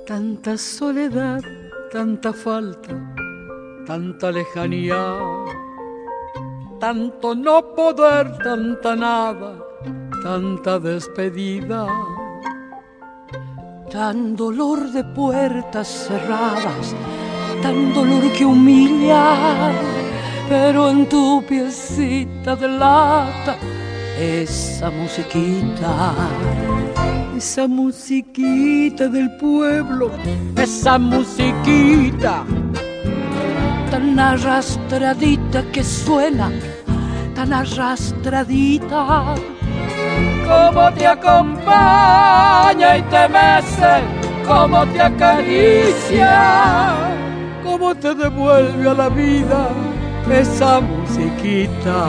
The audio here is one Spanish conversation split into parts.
Tanta soledad, tanta falta, tanta lejanía, tanto no poder, tanta nada, tanta despedida. Tan dolor de puertas cerradas, tan dolor que humilla, pero en tu piecita de lata, esa musiquita del pueblo, esa musiquita tan arrastradita que suena, tan arrastradita, como te acompaña y te mece, como te acaricia, como te devuelve a la vida esa musiquita.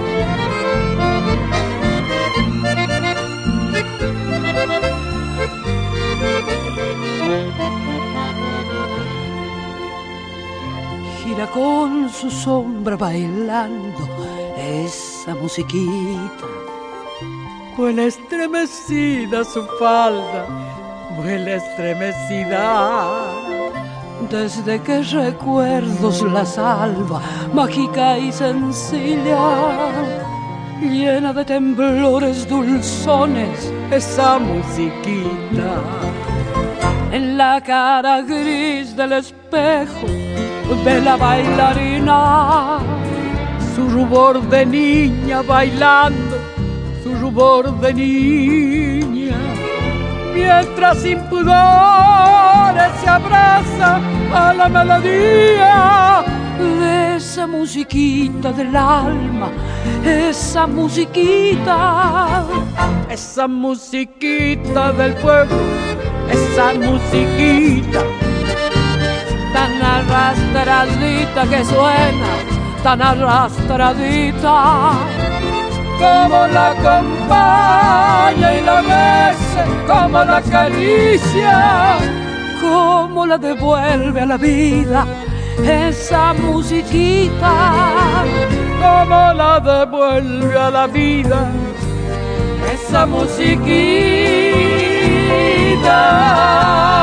Gira con su sombra bailando esa musiquita. Vuela estremecida su falda, vuela estremecida. Desde que recuerdos la salva, mágica y sencilla, llena de temblores dulzones, esa musiquita. En la cara gris del espejo de la bailarina, su rubor de niña bailando, su rubor de niña, mientras sin pudores se abraza a la melodía de esa musiquita del alma, esa musiquita del pueblo, esa musiquita tan arrastradita que suena, tan arrastradita, como la acompaña y la mece, como la acaricia, como la devuelve a la vida esa musiquita, como la devuelve a la vida esa musiquita.